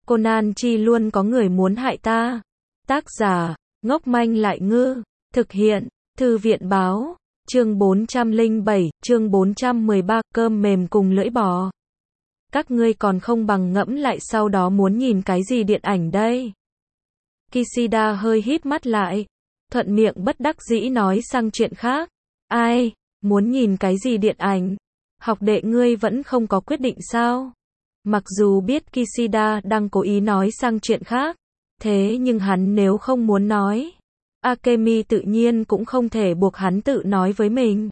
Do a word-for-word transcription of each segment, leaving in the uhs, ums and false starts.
Conan chi luôn có người muốn hại ta. Tác giả, ngốc manh lại ngư. Thực hiện, Thư viện báo. Chương bốn trăm lẻ bảy, chương bốn trăm mười ba, cơm mềm cùng lưỡi bò. Các ngươi còn không bằng ngẫm lại sau đó muốn nhìn cái gì điện ảnh đây. Kishida hơi híp mắt lại, thuận miệng bất đắc dĩ nói sang chuyện khác. Ai, muốn nhìn cái gì điện ảnh? Học đệ ngươi vẫn không có quyết định sao? Mặc dù biết Kishida đang cố ý nói sang chuyện khác, thế nhưng hắn nếu không muốn nói, Akemi tự nhiên cũng không thể buộc hắn tự nói với mình.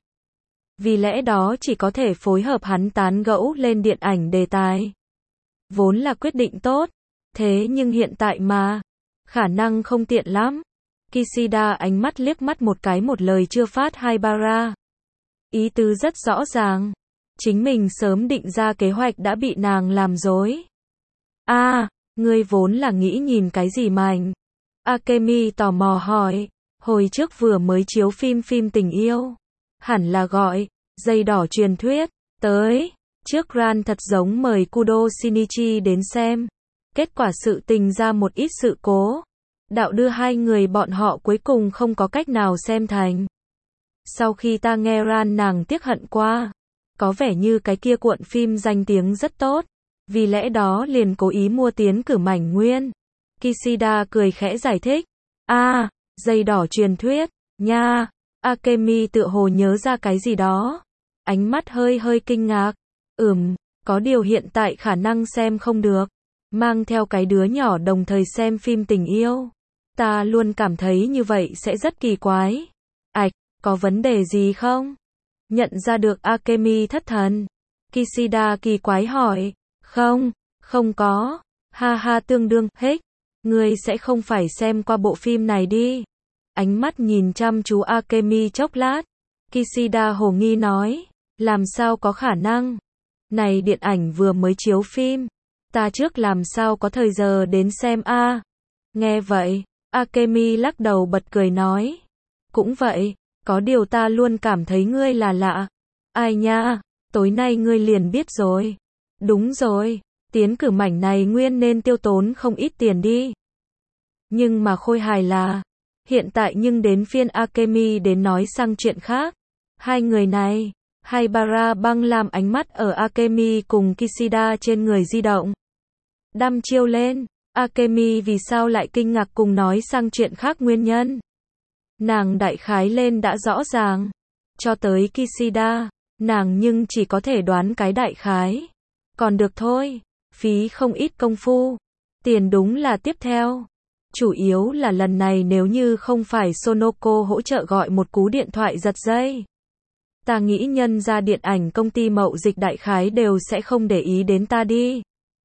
Vì lẽ đó chỉ có thể phối hợp hắn tán gẫu lên điện ảnh đề tài. Vốn là quyết định tốt, thế nhưng hiện tại mà, khả năng không tiện lắm. Kishida ánh mắt liếc mắt một cái một lời chưa phát Haibara. Ý tứ rất rõ ràng. Chính mình sớm định ra kế hoạch đã bị nàng làm dối. A, à, ngươi vốn là nghĩ nhìn cái gì mảnh? Akemi tò mò hỏi. Hồi trước vừa mới chiếu phim phim tình yêu. Hẳn là gọi, dây đỏ truyền thuyết, tới. Trước Ran thật giống mời Kudo Shinichi đến xem. Kết quả sự tình ra một ít sự cố. Đạo đưa hai người bọn họ cuối cùng không có cách nào xem thành. Sau khi ta nghe Ran nàng tiếc hận qua. Có vẻ như cái kia cuộn phim danh tiếng rất tốt. Vì lẽ đó liền cố ý mua tiến cử mảnh nguyên. Kishida cười khẽ giải thích. A, à, dây đỏ truyền thuyết, nha. Akemi tựa hồ nhớ ra cái gì đó. Ánh mắt hơi hơi kinh ngạc. Ừm, có điều hiện tại khả năng xem không được. Mang theo cái đứa nhỏ đồng thời xem phim tình yêu. Ta luôn cảm thấy như vậy sẽ rất kỳ quái. Ảch, có vấn đề gì không? Nhận ra được Akemi thất thần. Kishida kỳ quái hỏi. Không, không có. Ha ha tương đương, hết. Ngươi sẽ không phải xem qua bộ phim này đi. Ánh mắt nhìn chăm chú Akemi chốc lát. Kishida hồ nghi nói. Làm sao có khả năng? Này điện ảnh vừa mới chiếu phim. Ta trước làm sao có thời giờ đến xem a? À? Nghe vậy, Akemi lắc đầu bật cười nói. Cũng vậy, có điều ta luôn cảm thấy ngươi là lạ. Ai nha, tối nay ngươi liền biết rồi. Đúng rồi, tiến cử mảnh này nguyên nên tiêu tốn không ít tiền đi. Nhưng mà khôi hài là, hiện tại nhưng đến phiên Akemi đến nói sang chuyện khác. Hai người này, Haibara băng làm ánh mắt ở Akemi cùng Kishida trên người di động. Đăm chiêu lên, Akemi vì sao lại kinh ngạc cùng nói sang chuyện khác nguyên nhân. Nàng đại khái lên đã rõ ràng. Cho tới Kishida, nàng nhưng chỉ có thể đoán cái đại khái. Còn được thôi, phí không ít công phu. Tiền đúng là tiếp theo. Chủ yếu là lần này nếu như không phải Sonoko hỗ trợ gọi một cú điện thoại giật dây. Ta nghĩ nhân ra điện ảnh công ty mậu dịch đại khái đều sẽ không để ý đến ta đi.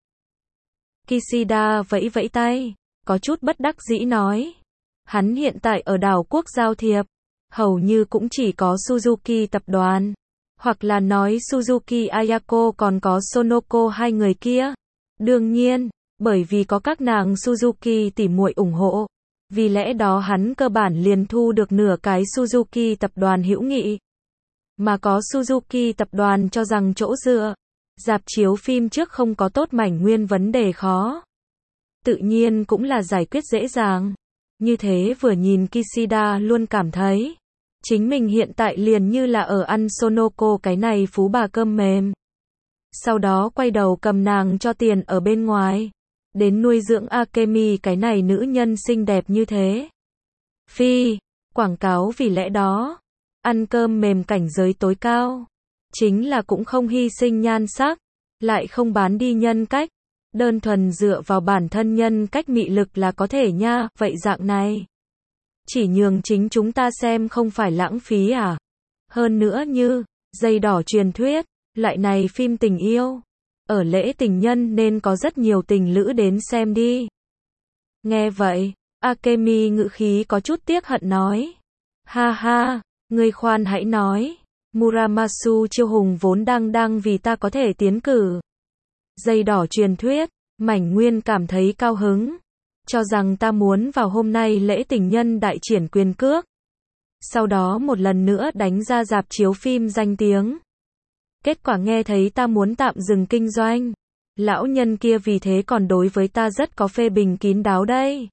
Kishida vẫy vẫy tay, có chút bất đắc dĩ nói. Hắn hiện tại ở đảo quốc giao thiệp, hầu như cũng chỉ có Suzuki tập đoàn, hoặc là nói Suzuki Ayako còn có Sonoko hai người kia. Đương nhiên, bởi vì có các nàng Suzuki tỉ muội ủng hộ, vì lẽ đó hắn cơ bản liền thu được nửa cái Suzuki tập đoàn hữu nghị. Mà có Suzuki tập đoàn cho rằng chỗ dựa, rạp chiếu phim trước không có tốt mảnh nguyên vấn đề khó. Tự nhiên cũng là giải quyết dễ dàng. Như thế vừa nhìn Kishida luôn cảm thấy, chính mình hiện tại liền như là ở ăn Sonoko cái này phú bà cơm mềm. Sau đó quay đầu cầm nàng cho tiền ở bên ngoài, đến nuôi dưỡng Akemi cái này nữ nhân xinh đẹp như thế. Phi, quảng cáo vì lẽ đó, ăn cơm mềm cảnh giới tối cao. Chính là cũng không hy sinh nhan sắc, lại không bán đi nhân cách. Đơn thuần dựa vào bản thân nhân cách mị lực là có thể nha, vậy dạng này. Chỉ nhường chính chúng ta xem không phải lãng phí à? Hơn nữa như, dây đỏ truyền thuyết, loại này phim tình yêu. Ở lễ tình nhân nên có rất nhiều tình lữ đến xem đi. Nghe vậy, Akemi ngữ khí có chút tiếc hận nói. Ha ha, ngươi khoan hãy nói. Muramasu Chiêu Hùng vốn đang đang vì ta có thể tiến cử. Dây đỏ truyền thuyết, mảnh nguyên cảm thấy cao hứng. Cho rằng ta muốn vào hôm nay lễ tình nhân đại triển quyền cước. Sau đó một lần nữa đánh ra rạp chiếu phim danh tiếng. Kết quả nghe thấy ta muốn tạm dừng kinh doanh. Lão nhân kia vì thế còn đối với ta rất có phê bình kín đáo đây.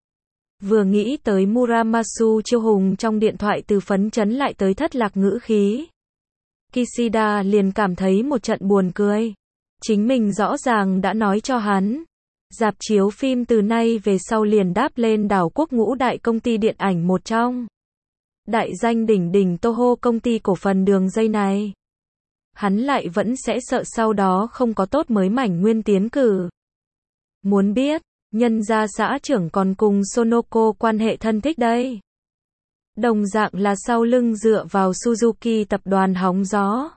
Vừa nghĩ tới Muramasu chiêu hùng trong điện thoại từ phấn chấn lại tới thất lạc ngữ khí. Kishida liền cảm thấy một trận buồn cười. Chính mình rõ ràng đã nói cho hắn. Rạp chiếu phim từ nay về sau liền đáp lên đảo quốc ngũ đại công ty điện ảnh một trong. Đại danh đỉnh đỉnh Toho công ty cổ phần đường dây này. Hắn lại vẫn sẽ sợ sau đó không có tốt mới mảnh nguyên tiến cử. Muốn biết, nhân gia xã trưởng còn cùng Sonoko quan hệ thân thích đây. Đồng dạng là sau lưng dựa vào Suzuki tập đoàn hóng gió.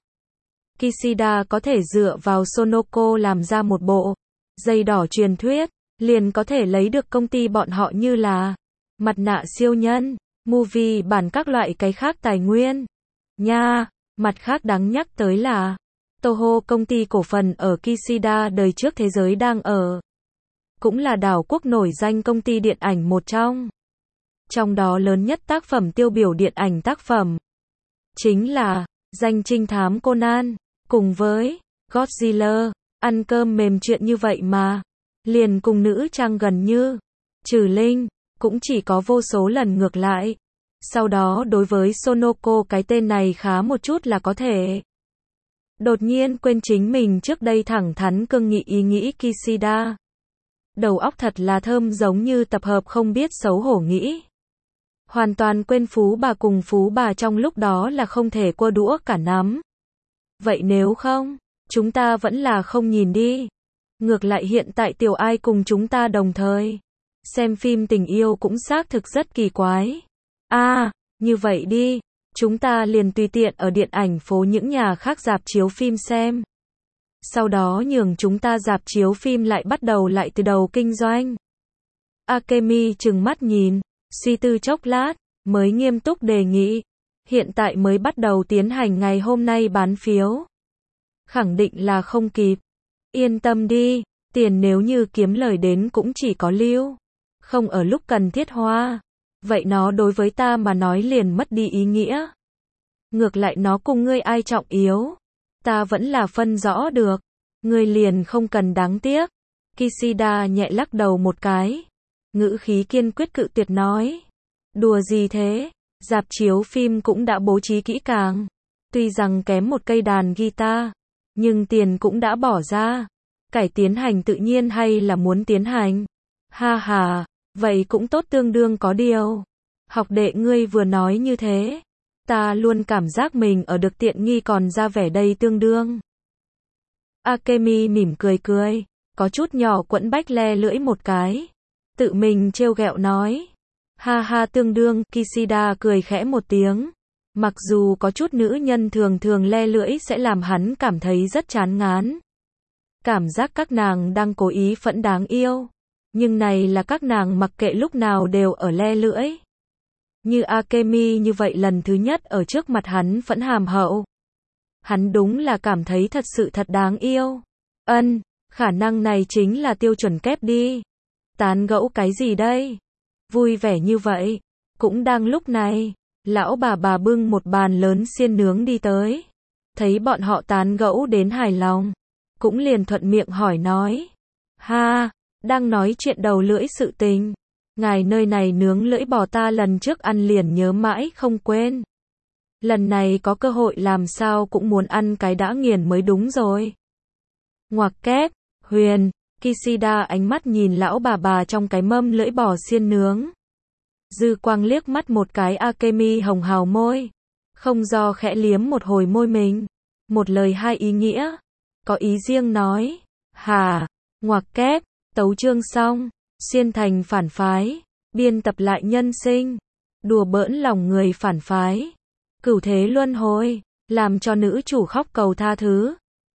Kishida có thể dựa vào Sonoko làm ra một bộ dây đỏ truyền thuyết, liền có thể lấy được công ty bọn họ như là mặt nạ siêu nhân, movie bản các loại cái khác tài nguyên. Nha, mặt khác đáng nhắc tới là Toho công ty cổ phần ở Kishida đời trước thế giới đang ở. Cũng là đảo quốc nổi danh công ty điện ảnh một trong. Trong đó lớn nhất tác phẩm tiêu biểu điện ảnh tác phẩm chính là danh trinh thám Conan, cùng với Godzilla, ăn cơm mềm chuyện như vậy mà. Liền cùng nữ trang gần như, trừ Linh, cũng chỉ có vô số lần ngược lại. Sau đó đối với Sonoko cái tên này khá một chút là có thể. Đột nhiên quên chính mình trước đây thẳng thắn cương nghị ý nghĩ Kishida. Đầu óc thật là thơm giống như tập hợp không biết xấu hổ nghĩ. Hoàn toàn quên phú bà cùng phú bà trong lúc đó là không thể cua đũa cả nắm. Vậy nếu không, chúng ta vẫn là không nhìn đi. Ngược lại hiện tại tiểu ai cùng chúng ta đồng thời. Xem phim tình yêu cũng xác thực rất kỳ quái. À, như vậy đi, chúng ta liền tùy tiện ở điện ảnh phố những nhà khác rạp chiếu phim xem. Sau đó nhường chúng ta rạp chiếu phim lại bắt đầu lại từ đầu kinh doanh. Akemi trừng mắt nhìn, suy tư chốc lát, mới nghiêm túc đề nghị. Hiện tại mới bắt đầu tiến hành ngày hôm nay bán phiếu. Khẳng định là không kịp. Yên tâm đi, tiền nếu như kiếm lời đến cũng chỉ có lưu. Không ở lúc cần thiết hoa. Vậy nó đối với ta mà nói liền mất đi ý nghĩa. Ngược lại nó cùng ngươi ai trọng yếu. Ta vẫn là phân rõ được. Ngươi liền không cần đáng tiếc. Kishida nhẹ lắc đầu một cái. Ngữ khí kiên quyết cự tuyệt nói. Đùa gì thế? Rạp chiếu phim cũng đã bố trí kỹ càng. Tuy rằng kém một cây đàn guitar, nhưng tiền cũng đã bỏ ra. Cải tiến hành tự nhiên hay là muốn tiến hành? Ha ha, vậy cũng tốt tương đương có điều. Học đệ ngươi vừa nói như thế. Ta luôn cảm giác mình ở được tiện nghi còn ra vẻ đây tương đương. Akemi mỉm cười cười, có chút nhỏ quẫn bách le lưỡi một cái. Tự mình trêu ghẹo nói. Ha ha tương đương, Kishida cười khẽ một tiếng. Mặc dù có chút nữ nhân thường thường le lưỡi sẽ làm hắn cảm thấy rất chán ngán. Cảm giác các nàng đang cố ý phẫn đáng yêu. Nhưng này là các nàng mặc kệ lúc nào đều ở le lưỡi. Như Akemi như vậy lần thứ nhất ở trước mặt hắn phẫn hàm hậu. Hắn đúng là cảm thấy thật sự thật đáng yêu. Ân, khả năng này chính là tiêu chuẩn kép đi. Tán gẫu cái gì đây? Vui vẻ như vậy. Cũng đang lúc này, lão bà bà bưng một bàn lớn xiên nướng đi tới. Thấy bọn họ tán gẫu đến hài lòng. Cũng liền thuận miệng hỏi nói. Ha, đang nói chuyện đầu lưỡi sự tình. Ngài nơi này nướng lưỡi bò ta lần trước ăn liền nhớ mãi không quên. Lần này có cơ hội làm sao cũng muốn ăn cái đã nghiền mới đúng rồi. Ngoặc kép, Huyền, Kishida ánh mắt nhìn lão bà bà trong cái mâm lưỡi bò xiên nướng. Dư quang liếc mắt một cái Akemi hồng hào môi. Không do khẽ liếm một hồi môi mình. Một lời hai ý nghĩa. Có ý riêng nói. Hà, ngoặc kép, tấu chương xong. Xuyên thành phản phái. Biên tập lại nhân sinh. Đùa bỡn lòng người phản phái. Cửu thế luân hồi. Làm cho nữ chủ khóc cầu tha thứ.